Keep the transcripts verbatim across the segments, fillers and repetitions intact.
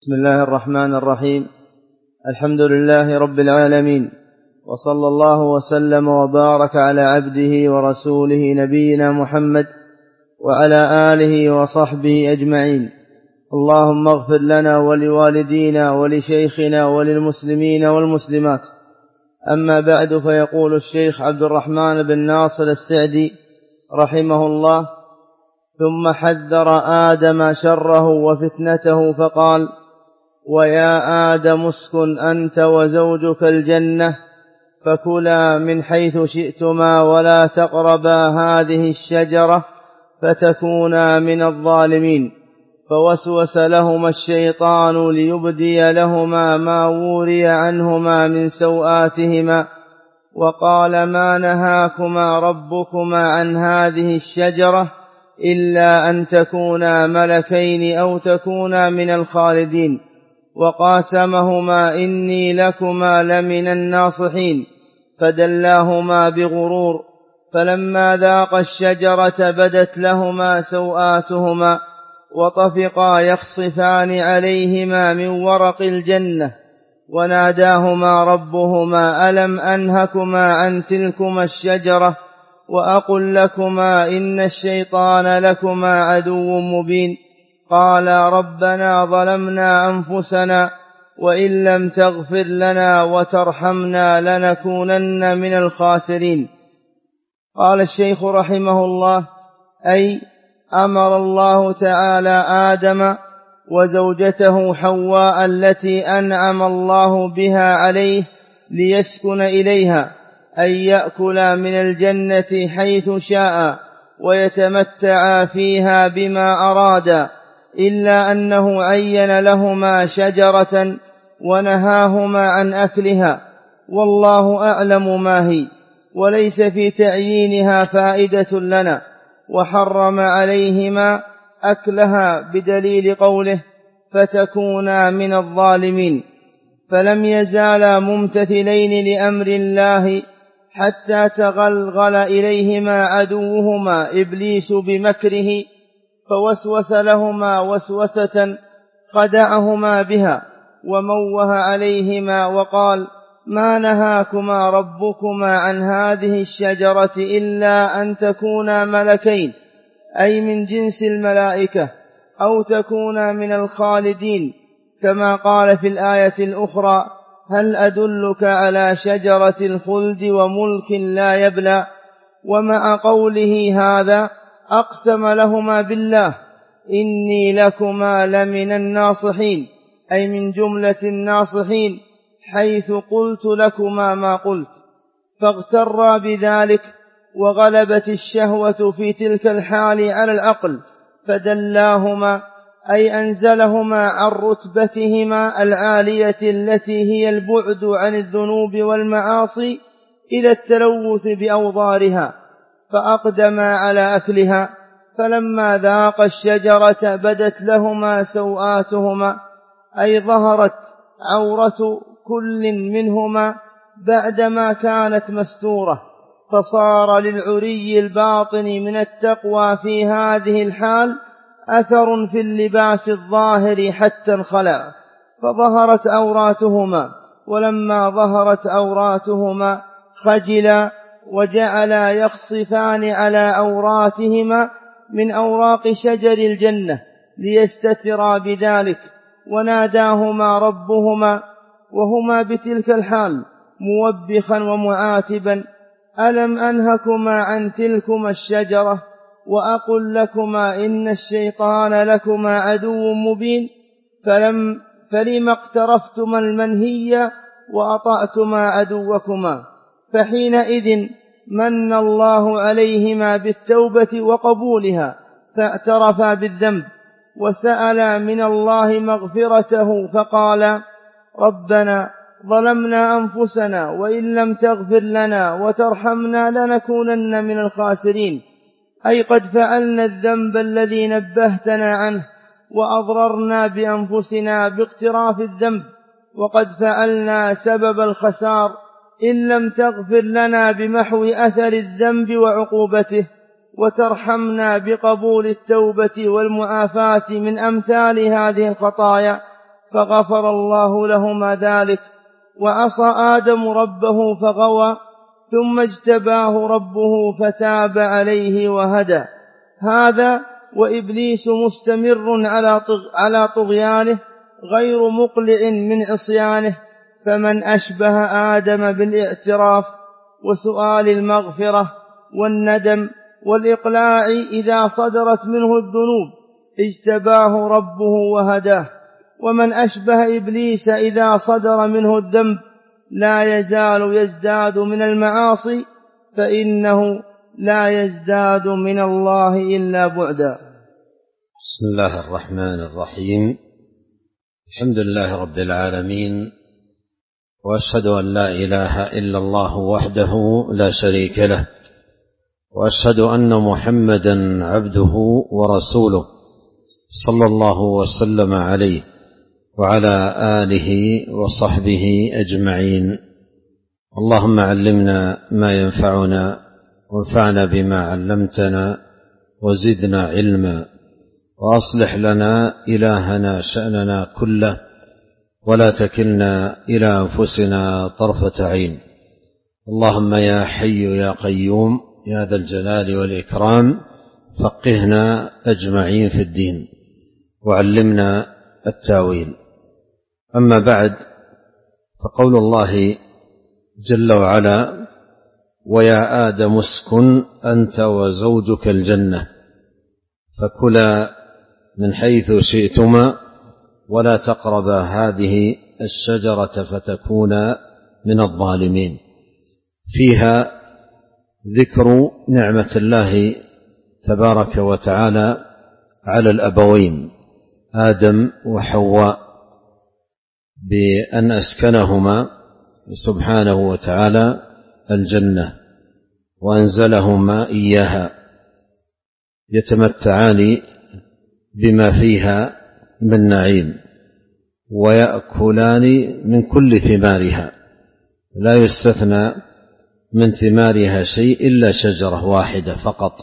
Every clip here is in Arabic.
بسم الله الرحمن الرحيم. الحمد لله رب العالمين، وصلى الله وسلم وبارك على عبده ورسوله نبينا محمد وعلى آله وصحبه أجمعين. اللهم اغفر لنا ولوالدينا ولشيخنا وللمسلمين والمسلمات. أما بعد، فيقول الشيخ عبد الرحمن بن ناصر السعدي رحمه الله: ثم حذر آدم شره وفتنته فقال: ويا آدم اسكن أنت وزوجك الجنة فكلا من حيث شئتما ولا تقربا هذه الشجرة فتكونا من الظالمين. فوسوس لهما الشيطان ليبدي لهما ما وري عنهما من سوآتهما، وقال: ما نهاكما ربكما عن هذه الشجرة إلا أن تكونا ملكين أو تكونا من الخالدين. وقاسمهما: إني لكما لمن الناصحين. فدلاهما بغرور، فلما ذاقا الشجرة بدت لهما سوآتهما وطفقا يخصفان عليهما من ورق الجنة، وناداهما ربهما: ألم أنهكما عن تلكما الشجرة وأقل لكما إن الشيطان لكما عدو مبين؟ قالا: ربنا ظلمنا أنفسنا وإن لم تغفر لنا وترحمنا لنكونن من الخاسرين. قال الشيخ رحمه الله: أي أمر الله تعالى آدم وزوجته حواء التي أنعم الله بها عليه ليسكن إليها أن يأكلا من الجنة حيث شاء ويتمتعا فيها بما أرادا، إلا أنه عين لهما شجرة ونهاهما عن أكلها، والله أعلم ما هي، وليس في تعيينها فائدة لنا، وحرم عليهما أكلها بدليل قوله: فتكونا من الظالمين. فلم يزالا ممتثلين لأمر الله حتى تغلغل إليهما عدوهما إبليس بمكره، فوسوس لهما وسوسة خدعهما بها وموه عليهما وقال: ما نهاكما ربكما عن هذه الشجرة إلا أن تكونا ملكين، أي من جنس الملائكة، أو تكونا من الخالدين، كما قال في الآية الأخرى: هل أدلك على شجرة الخلد وملك لا يبلى؟ ومع قوله هذا أقسم لهما بالله: إني لكما لمن الناصحين، أي من جملة الناصحين، حيث قلت لكما ما قلت. فاغترا بذلك، وغلبت الشهوة في تلك الحال على العقل، فدلاهما، أي أنزلهما عن رتبتهما العالية التي هي البعد عن الذنوب والمعاصي إلى التلوث بأوضارها، فأقدما على أكلها. فلما ذاق الشجرة بدت لهما سوآتهما، أي ظهرت عورة كل منهما بعدما كانت مستورة، فصار للعري الباطن من التقوى في هذه الحال أثر في اللباس الظاهر حتى انخلع، فظهرت عوراتهما. ولما ظهرت عوراتهما خجلا وجعلا يخصفان على عوراتهما من أوراق شجر الجنة ليستترا بذلك، وناداهما ربهما وهما بتلك الحال موبخا ومعاتبا: ألم أنهكما عن تلكما الشجرة وأقل لكما إن الشيطان لكما عدو مبين؟ فلم فلم اقترفتما المنهي وأطعتما عدوكما؟ فحينئذ من الله عليهما بالتوبة وقبولها، فاعترفا بالذنب وسألا من الله مغفرته، فقالا: ربنا ظلمنا أنفسنا وإن لم تغفر لنا وترحمنا لنكونن من الخاسرين، أي قد فعلنا الذنب الذي نبهتنا عنه وأضررنا بأنفسنا باقتراف الذنب، وقد فعلنا سبب الخسار إن لم تغفر لنا بمحو أثر الذنب وعقوبته، وترحمنا بقبول التوبة والمعافاة من أمثال هذه الخطايا، فغفر الله لهما ذلك. وعصى آدم ربه فغوى ثم اجتباه ربه فتاب عليه وهدى. هذا وإبليس مستمر على طغيانه غير مقلع من عصيانه. فمن أشبه آدم بالاعتراف وسؤال المغفرة والندم والإقلاع إذا صدرت منه الذنوب اجتباه ربه وهداه. ومن أشبه إبليس إذا صدر منه الذنب لا يزال يزداد من المعاصي فإنه لا يزداد من الله إلا بعدا. بسم الله الرحمن الرحيم. الحمد لله رب العالمين، وأشهد أن لا إله إلا الله وحده لا شريك له، وأشهد أن محمدا عبده ورسوله صلى الله وسلم عليه وعلى آله وصحبه أجمعين. اللهم علمنا ما ينفعنا وانفعنا بما علمتنا وزدنا علما، وأصلح لنا إلهنا شأننا كله ولا تكلنا إلى أنفسنا طرفة عين. اللهم يا حي يا قيوم يا ذا الجلال والإكرام فقهنا أجمعين في الدين وعلمنا التاويل. أما بعد، فقول الله جل وعلا: ويا آدم اسكن أنت وزوجك الجنة فكلا من حيث شئتما ولا تقربا هذه الشجرة فتكونا من الظالمين. فيها ذكر نعمة الله تبارك وتعالى على الأبوين آدم وحواء بأن أسكنهما سبحانه وتعالى الجنة وأنزلهما إياها يتمتعان بما فيها من نعيم ويأكلان من كل ثمارها، لا يستثنى من ثمارها شيء إلا شجرة واحدة فقط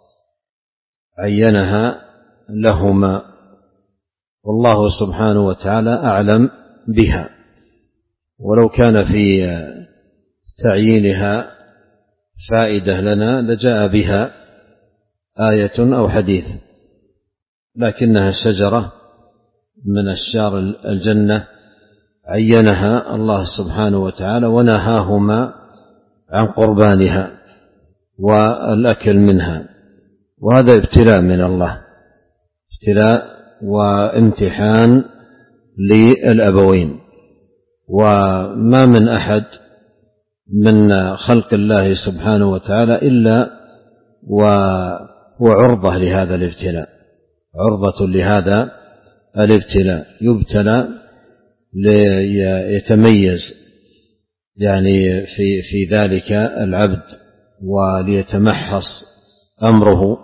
عينها لهما، والله سبحانه وتعالى أعلم بها. ولو كان في تعيينها فائدة لنا لجاء بها آية أو حديث، لكنها شجرة من أشجار الجنة عينها الله سبحانه وتعالى ونهاهما عن قربانها والأكل منها، وهذا ابتلاء من الله، ابتلاء وامتحان للأبوين. وما من أحد من خلق الله سبحانه وتعالى إلا وعرضة لهذا الابتلاء، عرضة لهذا الابتلاء، يبتلى ليتميز يعني في في ذلك العبد وليتمحص أمره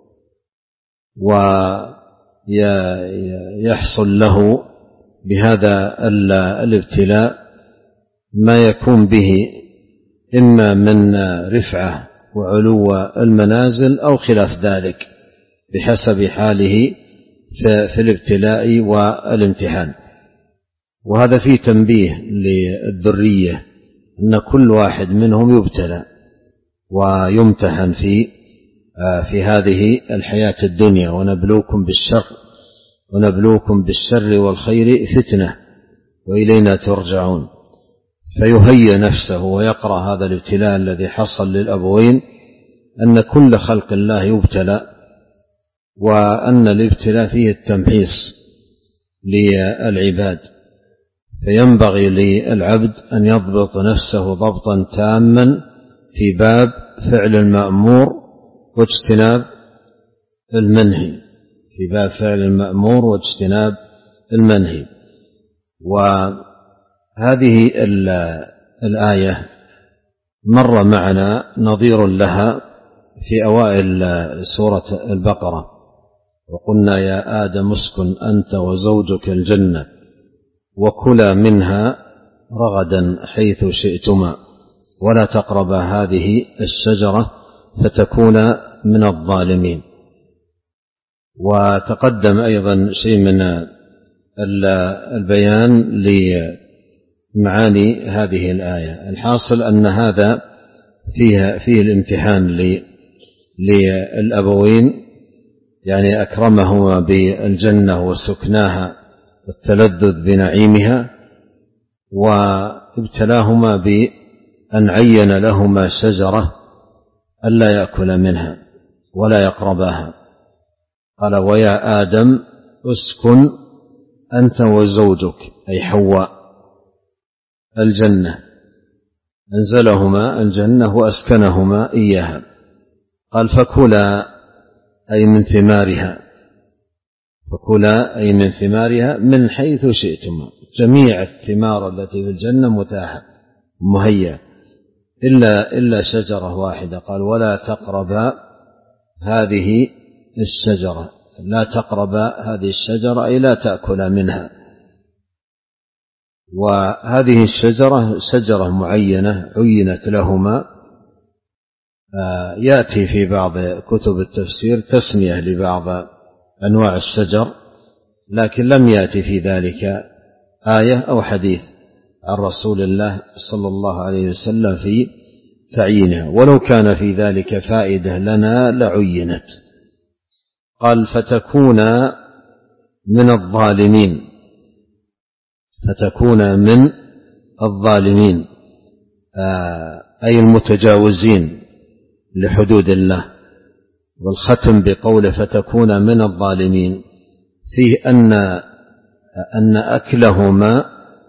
ويحصل له بهذا الابتلاء ما يكون به إما من رفعة وعلو المنازل أو خلاف ذلك بحسب حاله في الابتلاء والامتحان. وهذا فيه تنبيه للذرية أن كل واحد منهم يبتلى ويمتحن في في هذه الحياة الدنيا. ونبلوكم بالشر ونبلوكم بالشر والخير فتنة وإلينا ترجعون. فيهيئ نفسه ويقرأ هذا الابتلاء الذي حصل للأبوين أن كل خلق الله يبتلى، وأن الابتلاء فيه التمحيص للعباد، فينبغي للعبد أن يضبط نفسه ضبطا تاما في باب فعل المأمور واجتناب المنهي، في باب فعل المأمور واجتناب المنهي. وهذه الآية مر معنا نظير لها في أوائل سورة البقرة: وقلنا يا آدم اسكن أنت وزوجك الجنة وكلا منها رغدا حيث شئتما ولا تقربا هذه الشجرة فتكونا من الظالمين. وتقدم أيضا شيء من البيان لمعاني هذه الآية. الحاصل أن هذا فيه, فيه الامتحان للأبوين، يعني أكرمهما بالجنة وسكناها والتلذذ بنعيمها، وابتلاهما بأن عين لهما شجرة ألا يأكل منها ولا يقرباها. قال: ويا آدم اسكن أنت وزوجك، أي حواء، الجنة. أنزلهما الجنة وأسكنهما إياها. قال: فكلا أي من ثمارها، فكلا أي من ثمارها من حيث شئتما. جميع الثمار التي في الجنة متاحة مهيئة إلا, إلا شجرة واحدة. قال: ولا تقربا هذه الشجرة. لا تقربا هذه الشجرة أي لا تأكلا منها. وهذه الشجرة شجرة معينة عينت لهما. يأتي في بعض كتب التفسير تسمية لبعض أنواع الشجر، لكن لم يأتي في ذلك آية أو حديث عن رسول الله صلى الله عليه وسلم في تعيينها، ولو كان في ذلك فائدة لنا لعينت. قال: فتكون من الظالمين، فتكون من الظالمين أي المتجاوزين لحدود الله. والختم بقوله فتكون من الظالمين فيه أن أن أكلهما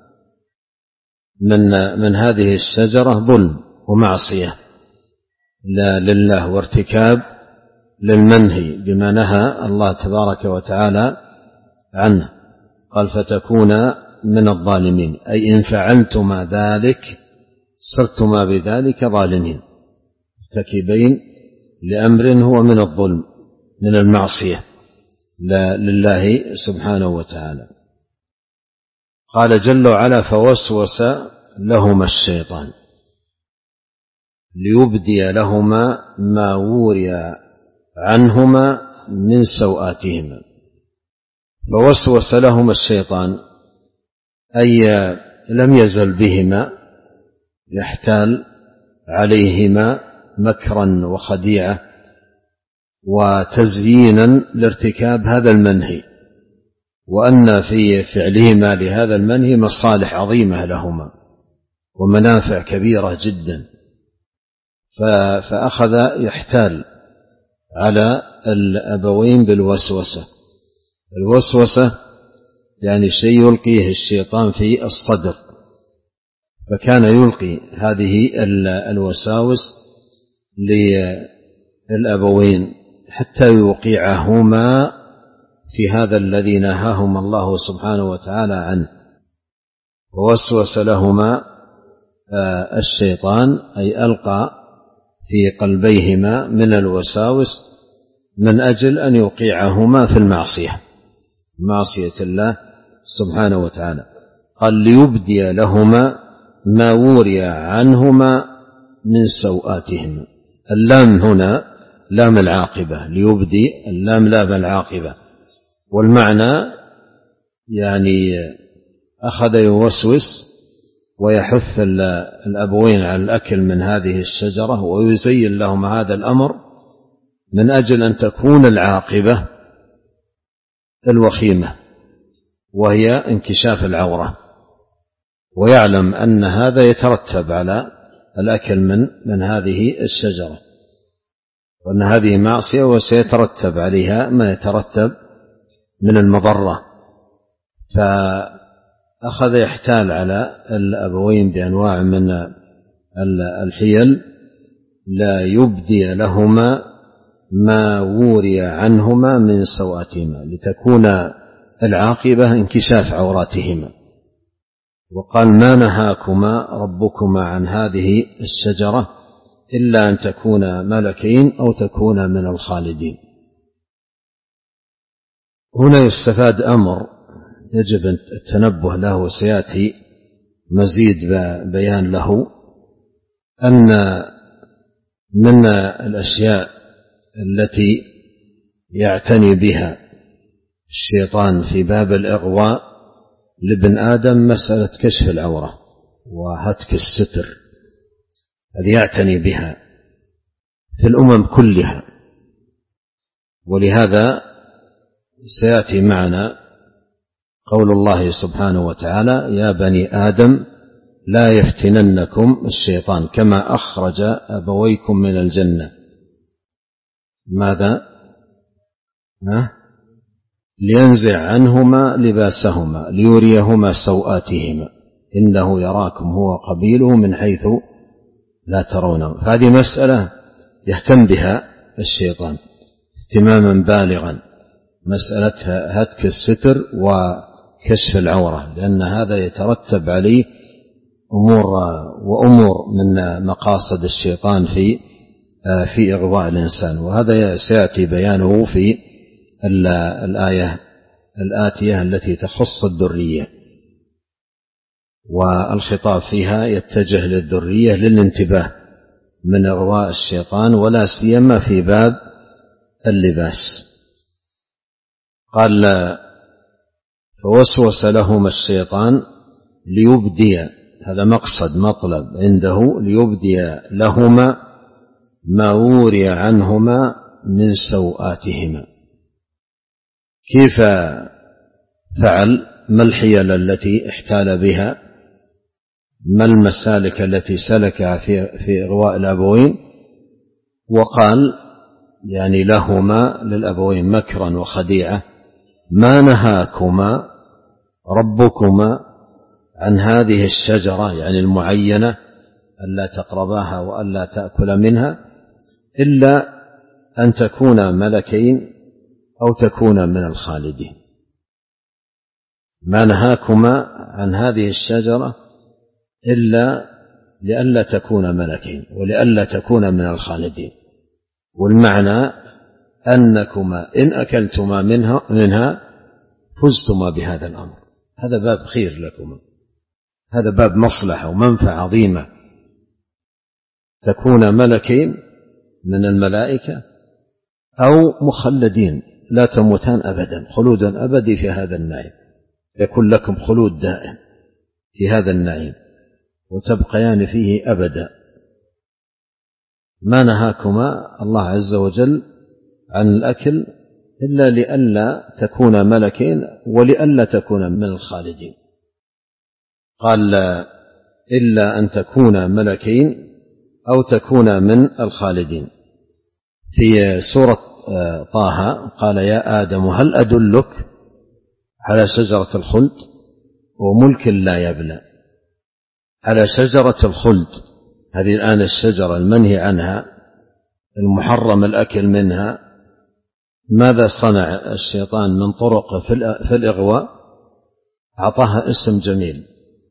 من من هذه الشجرة ظلم ومعصية لا لله، وارتكاب للمنهي بما نهى الله تبارك وتعالى عنه. قال: فتكون من الظالمين أي إن فعلتما ذلك صرتما بذلك ظالمين، مرتكبين لأمر هو من الظلم، من المعصية لا لله سبحانه وتعالى. قال جل وعلا: فوسوس لهما الشيطان ليبدي لهما ما وري عنهما من سوآتهما. فوسوس لهما الشيطان أي لم يزل بهما يحتال عليهما مكرا وخديعة وتزيينا لارتكاب هذا المنهي، وأن في فعلهما لهذا المنهي مصالح عظيمة لهما ومنافع كبيرة جدا. فأخذ يحتال على الأبوين بالوسوسة. الوسوسة يعني شيء يلقيه الشيطان في الصدر، فكان يلقي هذه الوساوس للأبوين حتى يوقعهما في هذا الذي نهاهما الله سبحانه وتعالى عنه. ووسوس لهما الشيطان أي ألقى في قلبيهما من الوساوس من أجل أن يوقعهما في المعصية، معصية الله سبحانه وتعالى. قال: ليبدي لهما ما وري عنهما من سوآتهما. اللام هنا لام العاقبة، ليبدي اللام لام العاقبة، والمعنى يعني أخذ يوسوس ويحث الأبوين على الأكل من هذه الشجرة ويزين لهم هذا الأمر من أجل أن تكون العاقبة الوخيمة، وهي انكشاف العورة، ويعلم أن هذا يترتب على الأكل من من هذه الشجرة، وأن هذه معصية وسيترتب عليها ما يترتب من المضرة. فأخذ يحتال على الأبوين بأنواع من الحيل لا يبدي لهما ما وري عنهما من سوآتهما لتكون العاقبة انكشاف عوراتهما. وقال: ما نهاكما ربكما عن هذه الشجرة إلا أن تكونا ملكين أو تكونا من الخالدين. هنا يستفاد أمر يجب التنبه له وسيأتي مزيد بيان له، أن من الأشياء التي يعتني بها الشيطان في باب الإغواء لابن آدم مسألة كشف العورة وهتك الستر، هذه يعتني بها في الأمم كلها. ولهذا سيأتي معنا قول الله سبحانه وتعالى: يا بني آدم لا يفتننكم الشيطان كما أخرج أبويكم من الجنة. ماذا؟ ها؟ لينزع عنهما لباسهما ليريهما سوآتهما إنه يراكم هو قبيله من حيث لا ترونه. هذه مسألة يهتم بها الشيطان اهتماما بالغا، مسألة هتك الستر وكشف العورة، لأن هذا يترتب عليه أمور وأمور من مقاصد الشيطان في في إغواء الإنسان، وهذا سيأتي بيانه في الآية الآتية التي تخص الذرية، والخطاب فيها يتجه للذرية للانتباه من إغواء الشيطان، ولا سيما في باب اللباس. قال: فوسوس لهما الشيطان ليبدي، هذا مقصد مطلب عنده، ليبدي لهما ما وري عنهما من سوآتهما. كيف فعل؟ ما الحيل التي احتال بها؟ ما المسالك التي سلكها في في إغواء الأبوين؟ وقال يعني لهما للأبوين مكرا وخديعة: ما نهاكما ربكما عن هذه الشجرة، يعني المعينة، ألا تقرباها وألا تأكل منها، إلا أن تكونا ملكين أو تكونا من الخالدين. ما نهاكما عن هذه الشجرة إلا لئلا تكونا ملكين ولئلا تكونا من الخالدين. والمعنى أنكما إن أكلتما منها, منها فزتما بهذا الأمر. هذا باب خير لكما، هذا باب مصلحة ومنفعة عظيمة، تكون ملكين من الملائكة أو مخلدين لا تموتان أبدا، خلود أبدي في هذا النعيم، يكون لكم خلود دائم في هذا النعيم وتبقيان فيه أبدا. ما نهاكما الله عز وجل عن الأكل إلا لئلا تكون ملكين ولئلا تكون من الخالدين. قال: إلا أن تكون ملكين أو تكون من الخالدين. في سورة طه قال: يا آدم هل أدلك على شجرة الخلد وملك لا يبلى. على شجرة الخلد، هذه الآن الشجرة المنهي عنها المحرم الأكل منها، ماذا صنع الشيطان من طرق في الإغواء؟ أعطاها اسم جميل،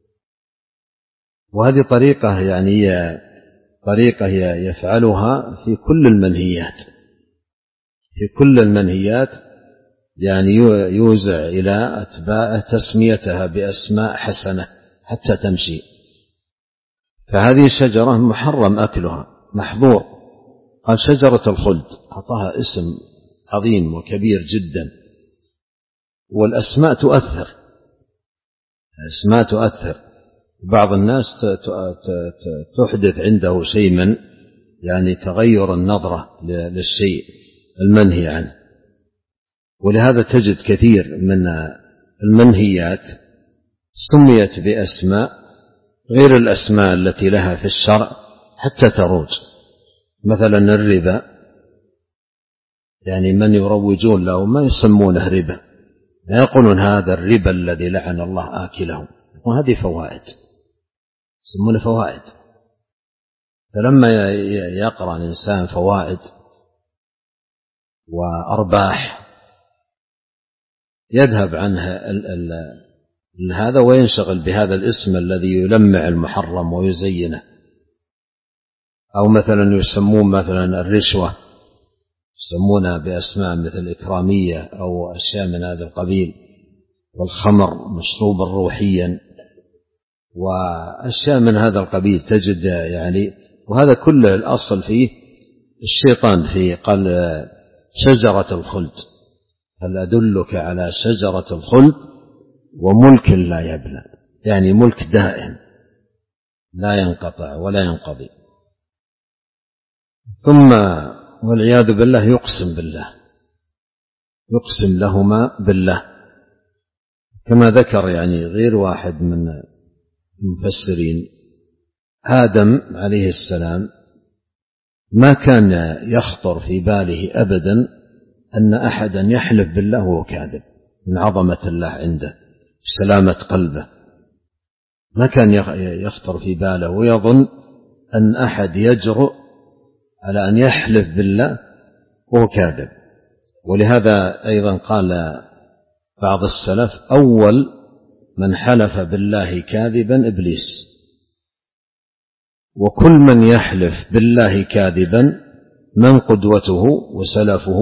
وهذه طريقة يعني طريقة يفعلها في كل المنهيات، في كل المنهيات يعني يوزع إلى أتباعه تسميتها بأسماء حسنة حتى تمشي. فهذه شجرة محرم أكلها محظور، قال شجرة الخلد، أعطاها اسم عظيم وكبير جدا. والأسماء تؤثر، الأسماء تؤثر. بعض الناس تحدث عنده شيء من يعني تغير النظرة للشيء المنهي عنه، ولهذا تجد كثير من المنهيات سميت بأسماء غير الأسماء التي لها في الشرع حتى تروج. مثلا الربا، يعني من يروجون له ما يسمونه ربا، لا يقولون هذا الربا الذي لعن الله آكله، وهذه فوائد يسمونه فوائد. فلما يقرأ الإنسان فوائد وأرباح يذهب عنها هذا وينشغل بهذا الاسم الذي يلمع المحرم ويزينه. أو مثلا يسمون مثلا الرشوة يسمونها بأسماء مثل إكرامية أو أشياء من هذا القبيل، والخمر مشروبا روحيا وأشياء من هذا القبيل تجد يعني. وهذا كله الأصل فيه الشيطان فيه. قال شجرة الخلد، هل أدلك على شجرة الخلد وملك لا يبلى، يعني ملك دائم لا ينقطع ولا ينقضي. ثم والعياذ بالله يقسم بالله، يقسم لهما بالله، كما ذكر يعني غير واحد من المفسرين. آدم عليه السلام ما كان يخطر في باله أبدا أن أحدا يحلف بالله وهو كاذب، من عظمة الله عنده سلامة قلبه، ما كان يخطر في باله ويظن أن أحد يجرؤ على أن يحلف بالله وهو كاذب. ولهذا أيضا قال بعض السلف: أول من حلف بالله كاذبا إبليس، وكل من يحلف بالله كاذبا من قدوته وسلفه،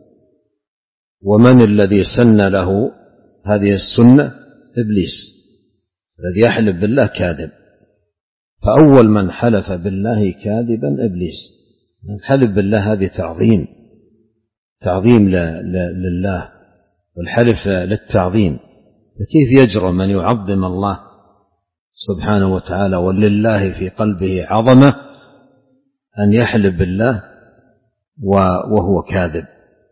ومن الذي سن له هذه السنة؟ إبليس، الذي يحلف بالله كاذب. فأول من حلف بالله كاذبا إبليس. الحلف بالله هذه تعظيم، تعظيم لله، والحلف للتعظيم. فكيف يجرؤ من يعظم الله سبحانه وتعالى ولله في قلبه عظمة أن يحلف بالله وهو كاذب؟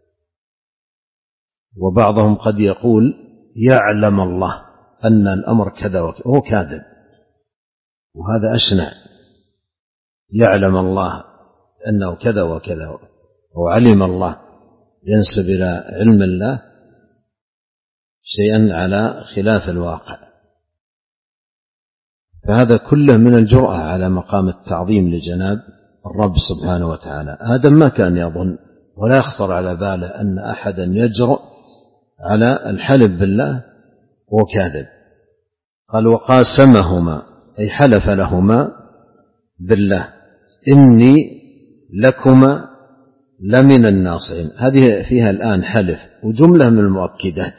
وبعضهم قد يقول يعلم الله أن الأمر كذا وهو كاذب، وهذا أشنع. يعلم الله أنه كذا وكذا، وعلم الله ينسب إلى علم الله شيئا على خلاف الواقع. فهذا كله من الجرأة على مقام التعظيم لجناب الرب سبحانه وتعالى. آدم ما كان يظن ولا يخطر على باله أن أحدا يجرؤ على الحلف بالله وهو كاذب. قال: وقاسمهما، أي حلف لهما بالله: إني لكما لمن الناصحين. هذه فيها الآن حلف وجملة من المؤكدات.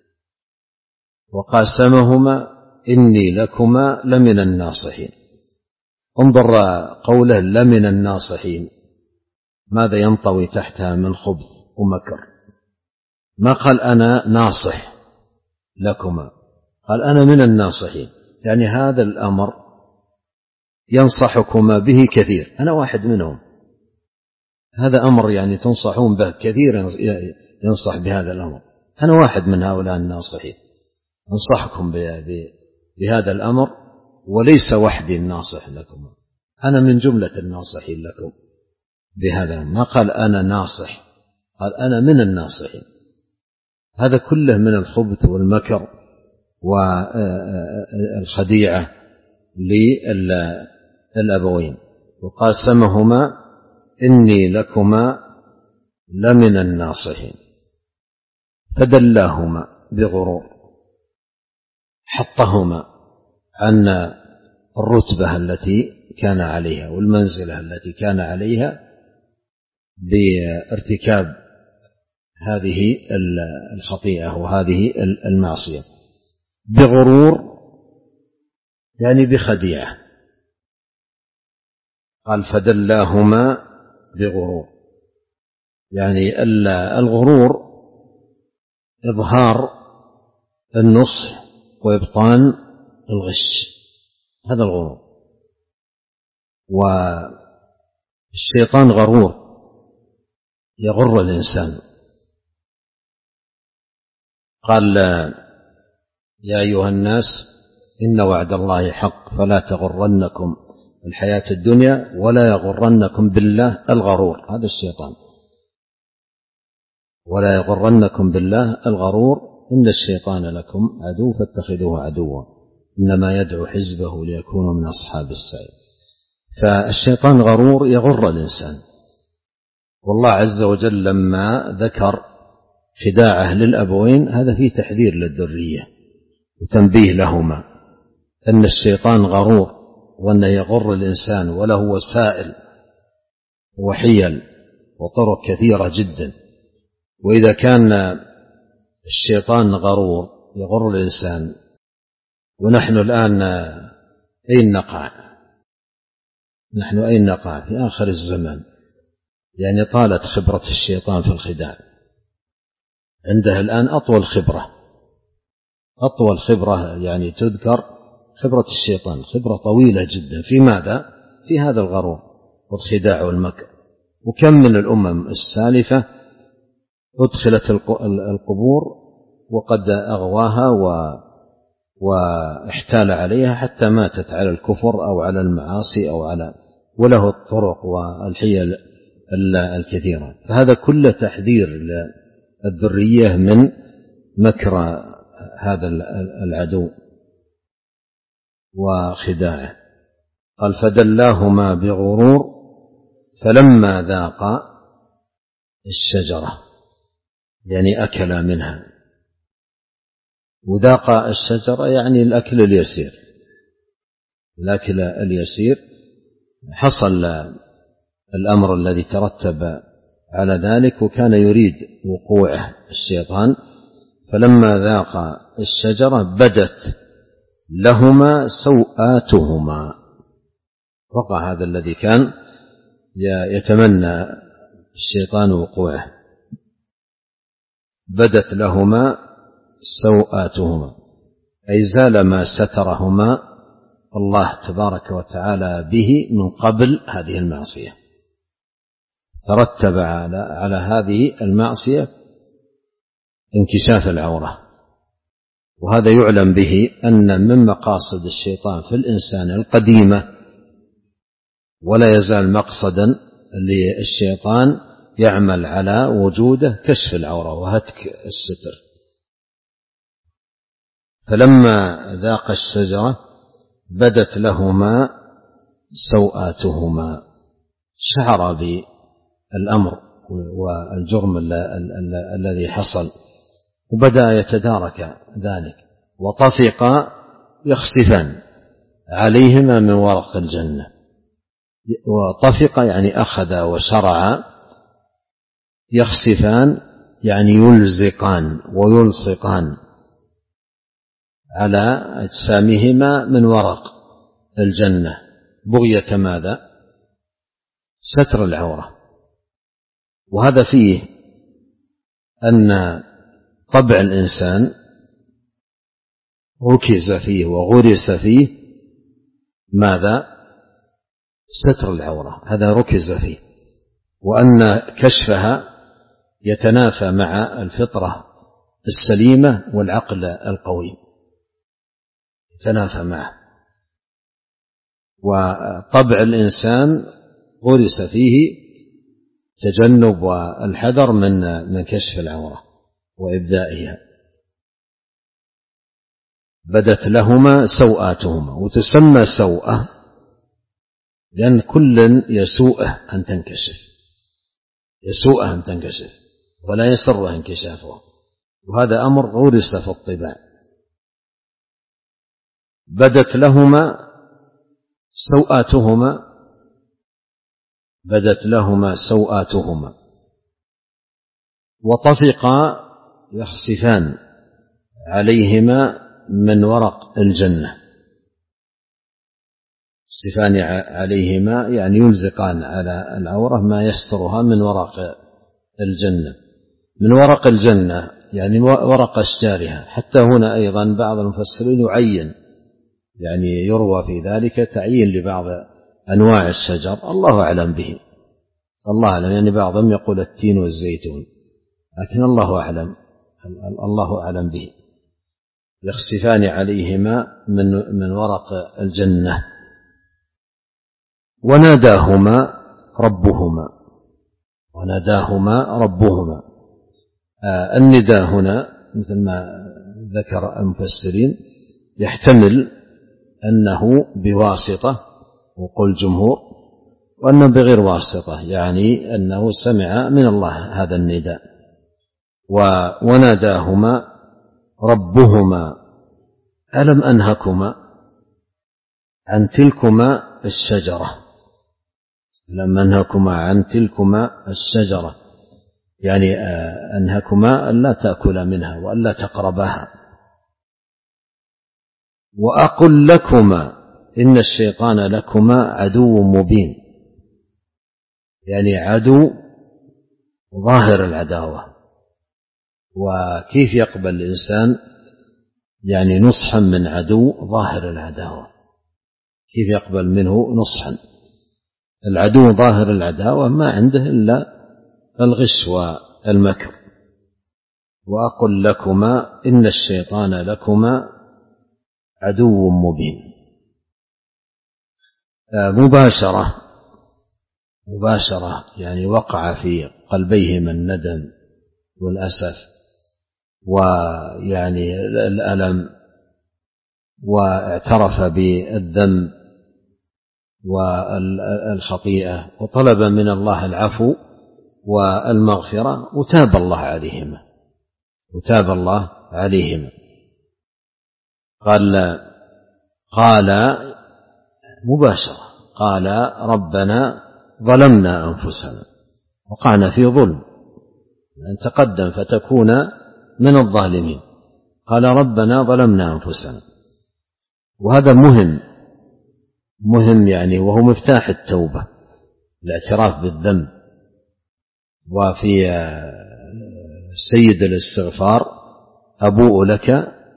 وقاسمهما إني لكما لمن الناصحين. انظر قوله لمن الناصحين، ماذا ينطوي تحتها من خبث ومكر؟ ما قال أنا ناصح لكما، قال أنا من الناصحين، يعني هذا الأمر ينصحكما به كثير، أنا واحد منهم. هذا أمر يعني تنصحون به كثير، ينصح بهذا الأمر، أنا واحد من هؤلاء الناصحين، أنصحكم بهذا الأمر، وليس وحدي الناصح لكم، أنا من جملة الناصحين لكم بهذا. ما قال أنا ناصح، قال أنا من الناصحين. هذا كله من الخبث والمكر والخديعة للأبوين. وقاسمهما إني لكما لمن الناصحين فدلاهما بغرور، حطهما عن الرتبة التي كان عليها والمنزلة التي كان عليها بارتكاب هذه الخطيئة وهذه المعصية. بغرور يعني بخديعة. قال فدلاهما بغرور، يعني الغرور إظهار النصح وإبطان الغش، هذا الغرور. والشيطان غرور يغر الإنسان. قال يا أيها الناس إن وعد الله حق فلا تغرنكم الحياة الدنيا ولا يغرنكم بالله الغرور، هذا الشيطان. ولا يغرنكم بالله الغرور إن الشيطان لكم عدو فاتخذوه عدوا إنما يدعو حزبه ليكونوا من أصحاب السعير. فالشيطان غرور يغر الإنسان. والله عز وجل لما ذكر خداعه للأبوين هذا فيه تحذير للذرية وتنبيه لهما أن الشيطان غرور وأنه يغر الإنسان وله وسائل وحيل وطرق كثيرة جدا. وإذا كان الشيطان غرور يغر الإنسان ونحن الآن أين نقع؟ نحن أين نقع؟ في آخر الزمان، يعني طالت خبرة الشيطان في الخداع، عنده الآن أطول خبرة أطول خبرة يعني تذكر خبرة الشيطان، خبرة طويلة جدا في ماذا؟ في هذا الغرور والخداع والمكر. وكم من الأمم السالفة أدخلت القبور وقد أغواها واحتال عليها حتى ماتت على الكفر أو على المعاصي أو على وله الطرق والحيل الكثيرة. فهذا كله تحذير للذرية من مكر هذا العدو وخداعه. قال فدلاهما بغرور فلما ذاقا الشجرة يعني أكلا منها. وذاق الشجرة يعني الأكل اليسير، الأكل اليسير. حصل الأمر الذي ترتب على ذلك وكان يريد وقوعه الشيطان. فلما ذاق الشجرة بدت لهما سوآتهما. وقع هذا الذي كان يتمنى الشيطان وقوعه. بدت لهما سوآتهما أي زال ما سترهما الله تبارك وتعالى به من قبل هذه المعصية. ترتب على, على هذه المعصية انكشاف العورة. وهذا يعلم به أن من مقاصد الشيطان في الإنسان القديمة ولا يزال مقصدا للشيطان يعمل على وجوده كشف العورة وهتك الستر. فلما ذاق الشجرة بدت لهما سوآتهما. شعر بالأمر والجرم الذي حصل وبدأ يتدارك ذلك. وطفق يخسفان عليهما من ورق الجنة. وطفق يعني أخذ وشرع، يخسفان يعني يلزقان ويلصقان على أجسامهما من ورق الجنة بغية ماذا؟ ستر العورة. وهذا فيه أن طبع الإنسان ركز فيه وغرس فيه ماذا؟ ستر العورة. هذا ركز فيه. وأن كشفها يتنافى مع الفطرة السليمة والعقل القوي، يتنافى معه. وطبع الإنسان غرس فيه تجنب والحذر من من كشف العورة وإبدائها. بدت لهما سوآتهما. وتسمى سوءة لأن كل يسوءه أن تنكشف، يسوءه أن تنكشف ولا يسره انكشافه. وهذا أمر غرس في الطباع. بدت لهما سوآتهما بدت لهما سوآتهما وطفقا يخسفان عليهما من ورق الجنة. يخسفان عليهما يعني يلزقان على العورة ما يسترها من ورق الجنة. من ورق الجنة يعني ورق أشجارها. حتى هنا أيضا بعض المفسرين يعين، يعني يروى في ذلك تعيين لبعض أنواع الشجر، الله أعلم به، الله أعلم. يعني بعضهم يقول التين والزيتون، لكن الله أعلم، الله أعلم به. يخسفان عليهما من من ورق الجنة. وناداهما ربهما وناداهما ربهما. آه النداء هنا مثل ما ذكر المفسرين يحتمل أنه بواسطة وقل جمهور، وأنه بغير واسطة، يعني أنه سمع من الله هذا النداء. وناداهما ربهما ألم أنهكما عن تلكما الشجرة. لم أنهكما عن تلكما الشجرة يعني أنهكما ألا تأكل منها وألا تقربها. وأقل لكما إن الشيطان لكما عدو مبين، يعني عدو ظاهر العداوة. وكيف يقبل الإنسان يعني نصحا من عدو ظاهر العداوة، كيف يقبل منه نصحا؟ العدو ظاهر العداوة ما عنده إلا الغش والمكر. وأقل لكما إن الشيطان لكما عدو مبين. مباشرة مباشرة يعني وقع في قلبيهما الندم والأسف ويعني الألم، واعترف بالذنب والخطيئة وطلب من الله العفو والمغفرة، وتاب الله عليهما وتاب الله عليهما. قال قال مباشرة قال ربنا ظلمنا أنفسنا، وقعنا في ظلم، أن تقدم فتكون من الظالمين. قال ربنا ظلمنا أنفسنا، وهذا مهم مهم يعني، وهو مفتاح التوبة، الاعتراف بالذنب. وفي سيد الاستغفار أبوء لك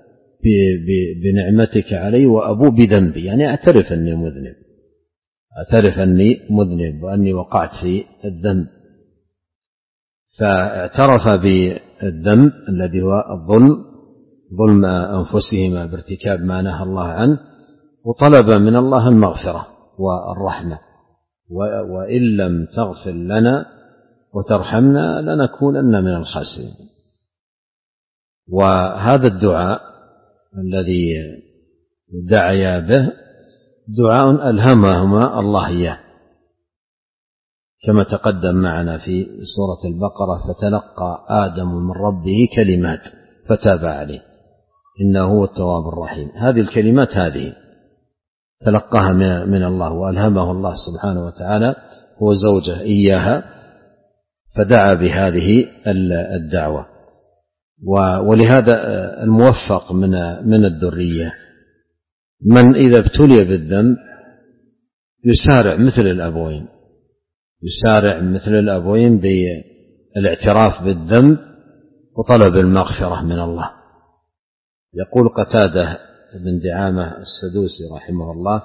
بنعمتك علي وأبوء بذنبي، يعني أعترف أني مذنب أعترف أني مذنب وأني وقعت في الذنب. فاعترف بالذنب الذي هو الظلم، ظلم أنفسهما بارتكاب ما نهى الله عنه، وطلب من الله المغفرة والرحمة، وإن لم تغفر لنا وترحمنا لنكونن من الخاسرين. وهذا الدعاء الذي دعيا به دعاء ألهمهما الله إياه، كما تقدم معنا في سورة البقرة: فتلقى آدم من ربه كلمات فتاب عليه إنه هو التواب الرحيم. هذه الكلمات هذه تلقاها من الله وألهمه الله سبحانه وتعالى هو زوجه إياها، فدعا بهذه الدعوة. ولهذا الموفق من من الذرية من إذا ابتلي بالذنب يسارع مثل الأبوين يسارع مثل الأبوين بالاعتراف بالذنب وطلب المغفرة من الله. يقول قتادة بن دعامة السدوسي رحمه الله،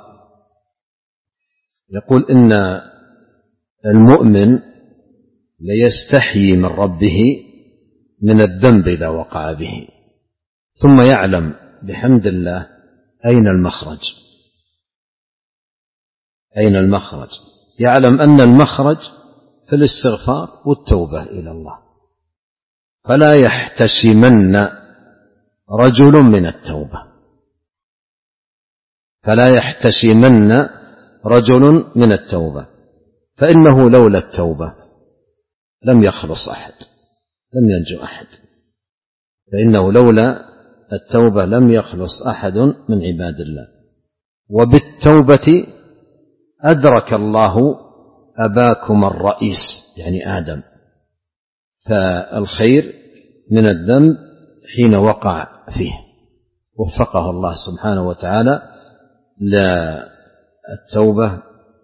يقول إن المؤمن ليستحيي من ربه من الذنب إذا وقع به، ثم يعلم بحمد الله أين المخرج أين المخرج يعلم أن المخرج في الاستغفار والتوبة إلى الله. فلا يحتشمن رجل من التوبة فلا يحتشمن رجل من التوبة فإنه لولا التوبة لم يخلص أحد لم ينجو أحد فإنه لولا التوبة لم يخلص أحد من عباد الله. وبالتوبة أدرك الله أباكم الرئيس يعني آدم، فالخير من الذنب حين وقع فيه وفقه الله سبحانه وتعالى للتوبة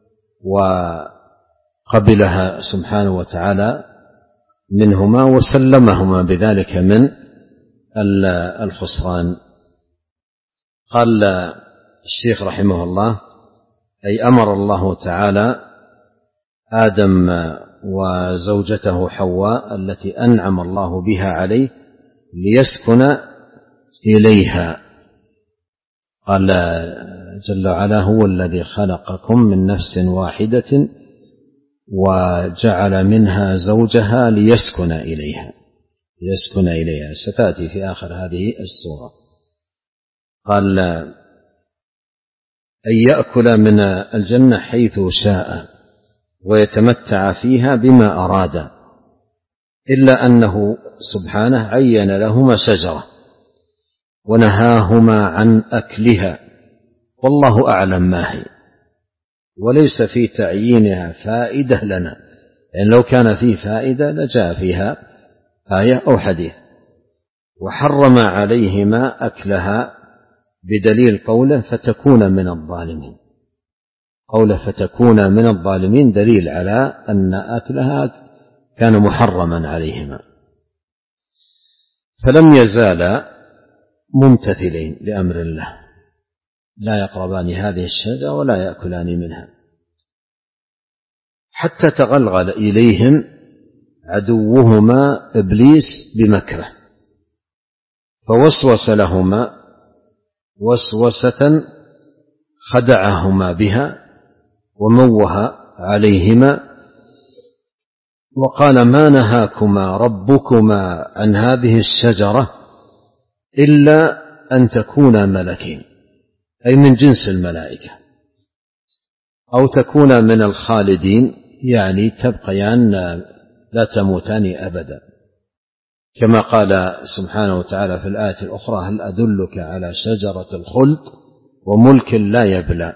وقبلها سبحانه وتعالى منهما وسلمهما بذلك من الخسران. قال الشيخ رحمه الله: أي أمر الله تعالى آدم وزوجته حواء التي أنعم الله بها عليه ليسكن إليها. قال جل وعلا: هو الذي خلقكم من نفس واحدة وجعل منها زوجها ليسكن إليها ليسكن إليها ستأتي في آخر هذه السورة. قال: أن يأكل من الجنة حيث شاء ويتمتع فيها بما أراد، إلا أنه سبحانه عين لهما شجرة ونهاهما عن أكلها والله أعلم ما هي، وليس في تعيينها فائدة لنا، يعني لو كان فيه فائدة لجاء فيها آية أو حديث. وحرم عليهما أكلها بدليل قوله فتكون من الظالمين قوله فتكون من الظالمين دليل على أن أكلها كان محرما عليهما. فلم يزالا ممتثلين لأمر الله، لا يقربان هذه الشجرة ولا يأكلان منها، حتى تغلغل إليهم عدوهما إبليس بمكره، فوسوس لهما وسوسة خدعهما بها وموه عليهما وقال: ما نهاكما ربكما عن هذه الشجرة إلا أن تكونا ملكين، أي من جنس الملائكة، أو تكونا من الخالدين، يعني تبقيان لا تموتان أبدا، كما قال سبحانه وتعالى في الآية الأخرى: هل أدلك على شجرة الخلد وملك لا يبلى.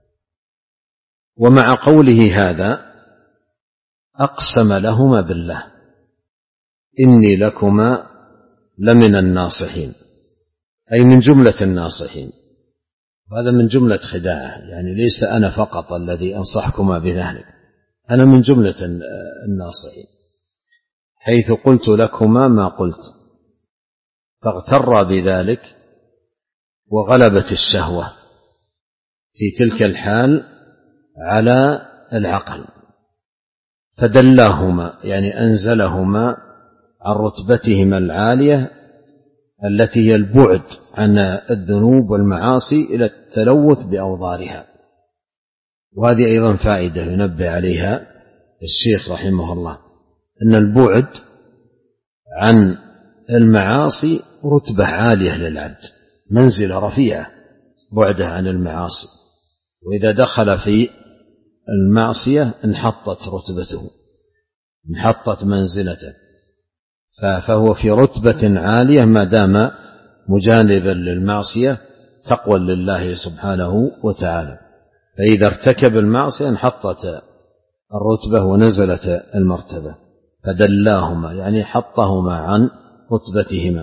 ومع قوله هذا أقسم لهما بالله: إني لكما لمن الناصحين، أي من جملة الناصحين، وهذا من جملة خداعة، يعني ليس أنا فقط الذي أنصحكما بذلك، أنا من جملة الناصحين، حيث قلت لكما ما قلت، فاغتر بذلك وغلبت الشهوة في تلك الحال على العقل، فدلاهما، يعني أنزلهما عن رتبتهما العالية التي هي البعد عن الذنوب والمعاصي إلى التلوث بأوضارها. وهذه أيضا فائدة ينبه عليها الشيخ رحمه الله، أن البعد عن المعاصي رتبة عالية للعبد، منزلة رفيعة بعده عن المعاصي، وإذا دخل في المعصية انحطت رتبته، انحطت منزلته، فهو في رتبة عالية ما دام مجانبا للمعصية تقوى لله سبحانه وتعالى، فإذا ارتكب المعصية انحطت الرتبة ونزلت المرتبة، فدلاهما يعني حطهما عن رتبتهما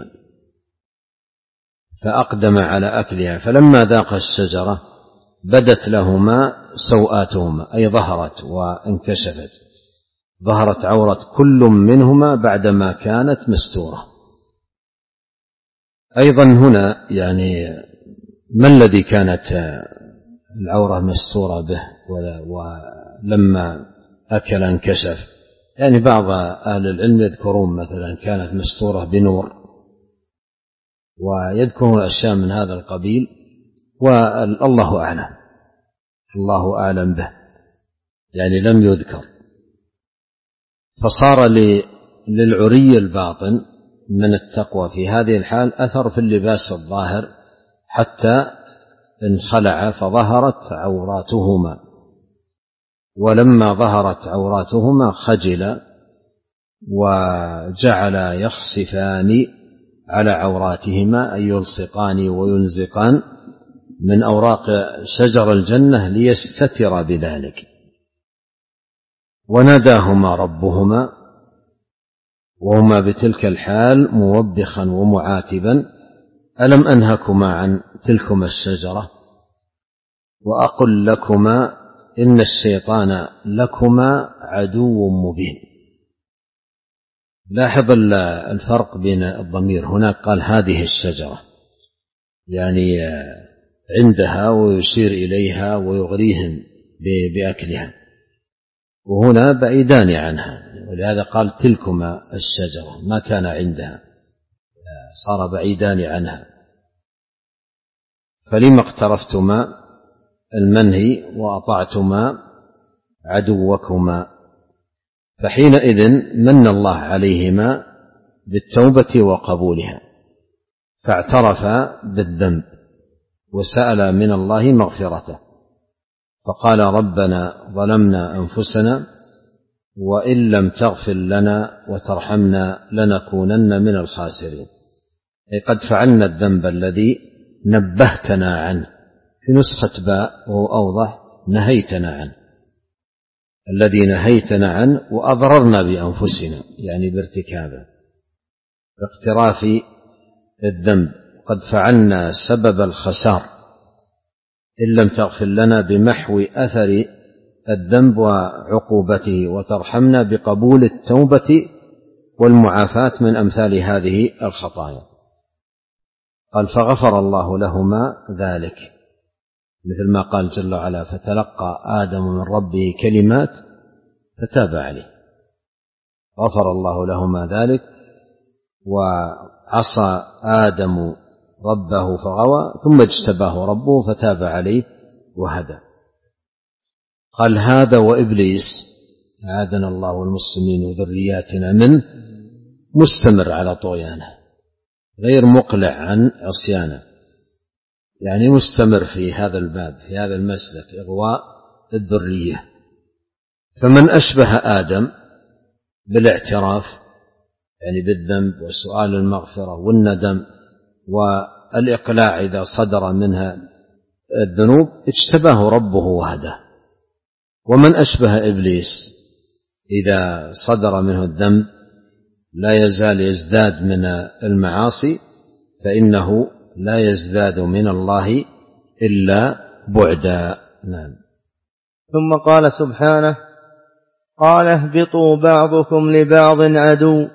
فأقدم على أكلها، فلما ذاق الشجرة بدت لهما سوآتهما، أي ظهرت وانكشفت، ظهرت عورة كل منهما بعدما كانت مستورة. أيضا هنا يعني ما الذي كانت العورة مستورة به ولما أكل انكشف؟ يعني بعض أهل العلم يذكرون مثلا كانت مستورة بنور، ويذكرون أشياء من هذا القبيل، والله أعلم، الله أعلم به، يعني لم يذكر. فصار للعري الباطن من التقوى في هذه الحال أثر في اللباس الظاهر حتى انخلع فظهرت عوراتهما، ولما ظهرت عوراتهما خجل وجعل يخصفان على عوراتهما، أي يلصقان وينزقان من أوراق شجر الجنة ليستتر بذلك. وناداهما ربهما وهما بتلك الحال موبخا ومعاتبا: ألم أنهكما عن تلكما الشجرة وأقل لكما إن الشيطان لكما عدو مبين. لاحظ الفرق بين الضمير، هناك قال هذه الشجرة يعني عندها ويشير إليها ويغريهم بأكلها، وهنا بعيدان عنها، ولهذا قال تلكما الشجرة، ما كان عندها، صار بعيدان عنها. فلما اقترفتما المنهي وأطعتما عدوكما؟ فحينئذ من الله عليهما بالتوبة وقبولها، فاعترفا بالذنب وسأل من الله مغفرته، فقال: ربنا ظلمنا أنفسنا وإن لم تغفر لنا وترحمنا لنكونن من الخاسرين، أي قد فعلنا الذنب الذي نبهتنا عنه، في نسخة باء وهو أوضح: نهيتنا عنه، الذي نهيتنا عنه وأضررنا بأنفسنا، يعني بارتكابه، باقتراف الذنب، قد فعلنا سبب الخسار إن لم تغفر لنا بمحو أثر الذنب وعقوبته وترحمنا بقبول التوبة والمعافاة من أمثال هذه الخطايا. قال فغفر الله لهما ذلك، مثل ما قال جل وعلا فتلقى آدم من ربه كلمات فتاب عليه. غفر الله لهما ذلك، وعصى آدم ربه فغوى ثم اجتباه ربه فتاب عليه وهدى. قال هذا وإبليس أعاذنا الله والمسلمين وذرياتنا منه مستمر على طغيانه غير مقلع عن عصيانه، يعني مستمر في هذا الباب في هذا المسلك إغواء الذرية. فمن أشبه آدم بالاعتراف يعني بالذنب وسؤال المغفرة والندم والإقلاع إذا صدر منها الذنوب اجتباه ربه وهداه. ومن أشبه إبليس إذا صدر منه الذنب لا يزال يزداد من المعاصي فإنه لا يزداد من الله إلا بعدا. نعم. ثم قال سبحانه قال اهبطوا بعضكم لبعض عدو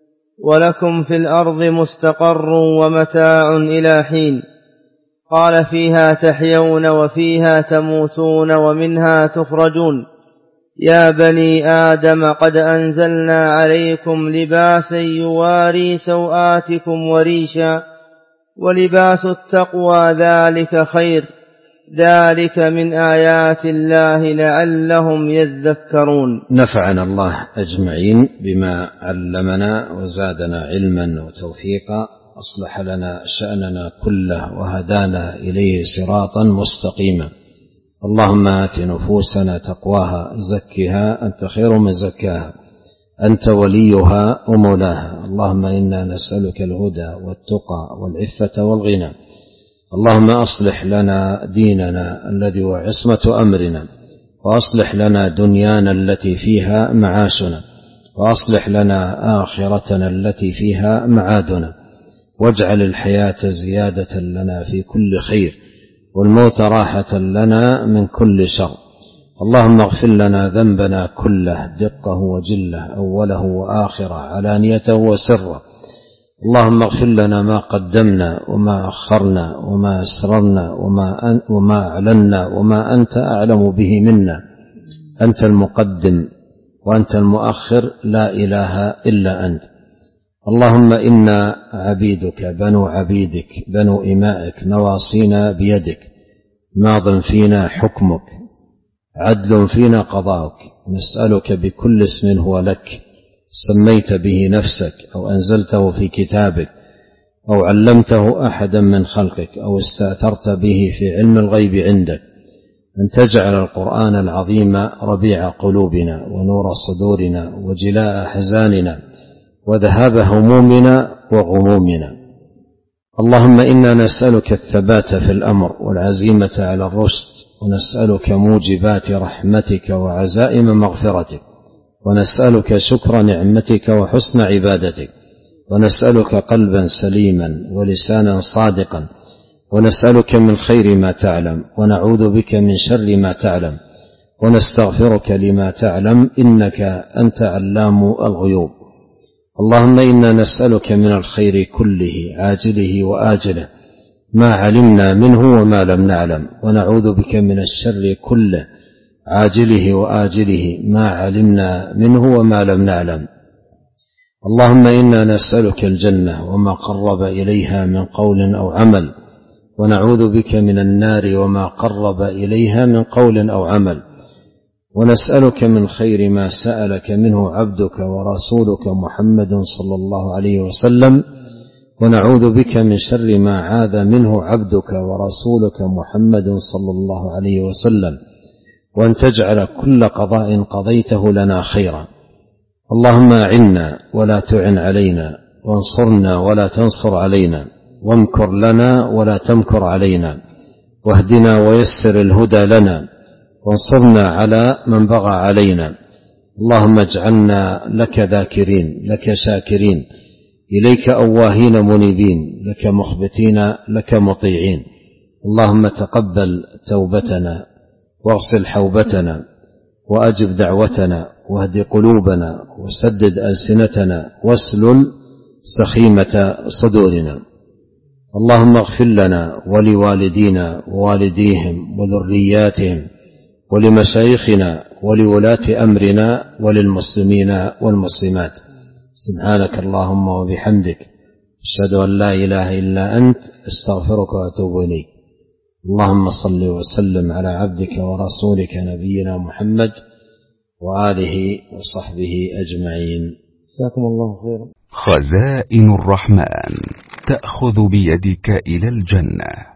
ولكم في الأرض مستقر ومتاع إلى حين. قال فيها تحيون وفيها تموتون ومنها تخرجون. يا بني آدم قد أنزلنا عليكم لباسا يواري سوآتكم وريشا ولباس التقوى ذلك خير ذلك من آيات الله لعلهم يذكرون. نفعنا الله أجمعين بما علمنا وزادنا علما وتوفيقا، أصلح لنا شأننا كله وهدانا إليه صراطا مستقيما. اللهم آت نفوسنا تقواها زكها أنت خير من زكاها أنت وليها ومولاها. اللهم إنا نسألك الهدى والتقى والعفة والغنى. اللهم أصلح لنا ديننا الذي هو عصمة أمرنا، وأصلح لنا دنيانا التي فيها معاشنا، وأصلح لنا آخرتنا التي فيها معادنا، واجعل الحياة زيادة لنا في كل خير والموت راحة لنا من كل شر. اللهم اغفر لنا ذنبنا كله دقه وجله أوله وآخره علانيته وسره. اللهم اغفر لنا ما قدمنا وما أخرنا وما أسررنا وما, وما أعلنا وما أنت أعلم به منا. أنت المقدم وأنت المؤخر لا إله إلا أنت. اللهم إنا عبيدك بنو عبيدك بنو إمائك نواصينا بيدك ماض فينا حكمك عدل فينا قضاؤك. نسألك بكل اسم هو لك سميت به نفسك أو أنزلته في كتابك أو علمته أحدا من خلقك أو استأثرت به في علم الغيب عندك أن تجعل القرآن العظيم ربيع قلوبنا ونور صدورنا وجلاء أحزاننا وذهاب همومنا وغمومنا. اللهم إنا نسألك الثبات في الأمر والعزيمة على الرشد، ونسألك موجبات رحمتك وعزائم مغفرتك، ونسألك شكر نعمتك وحسن عبادتك، ونسألك قلبا سليما ولسانا صادقا، ونسألك من خير ما تعلم ونعوذ بك من شر ما تعلم، ونستغفرك لما تعلم إنك أنت علام الغيوب. اللهم إنا نسألك من الخير كله عاجله وآجله ما علمنا منه وما لم نعلم، ونعوذ بك من الشر كله عاجله وآجله ما علمنا منه وما لم نعلم. اللهم إنا نسألك الجنة وما قرب إليها من قول أو عمل، ونعوذ بك من النار وما قرب إليها من قول أو عمل، ونسألك من خير ما سألك منه عبدك ورسولك محمد صلى الله عليه وسلم، ونعوذ بك من شر ما عاذ منه عبدك ورسولك محمد صلى الله عليه وسلم، وأن تجعل كل قضاء قضيته لنا خيرا. اللهم أعنا ولا تعن علينا، وانصرنا ولا تنصر علينا، وامكر لنا ولا تمكر علينا، واهدنا ويسر الهدى لنا، وانصرنا على من بغى علينا. اللهم اجعلنا لك ذاكرين لك شاكرين إليك أواهين منيبين لك مخبتين لك مطيعين. اللهم تقبل توبتنا واغسل حوبتنا وأجب دعوتنا واهد قلوبنا وسدد ألسنتنا واسلل سخيمة صدورنا. اللهم اغفر لنا ولوالدينا ووالديهم وذرياتهم ولمشايخنا ولولاة أمرنا وللمسلمين والمسلمات. سبحانك اللهم وبحمدك، أشهد أن لا إله إلا أنت، استغفرك وأتوب إليك. اللهم صل وسلم على عبدك ورسولك نبينا محمد وآله وصحبه أجمعين. جزاكم الله خيرا. خزائن الرحمن تأخذ بيدك إلى الجنة.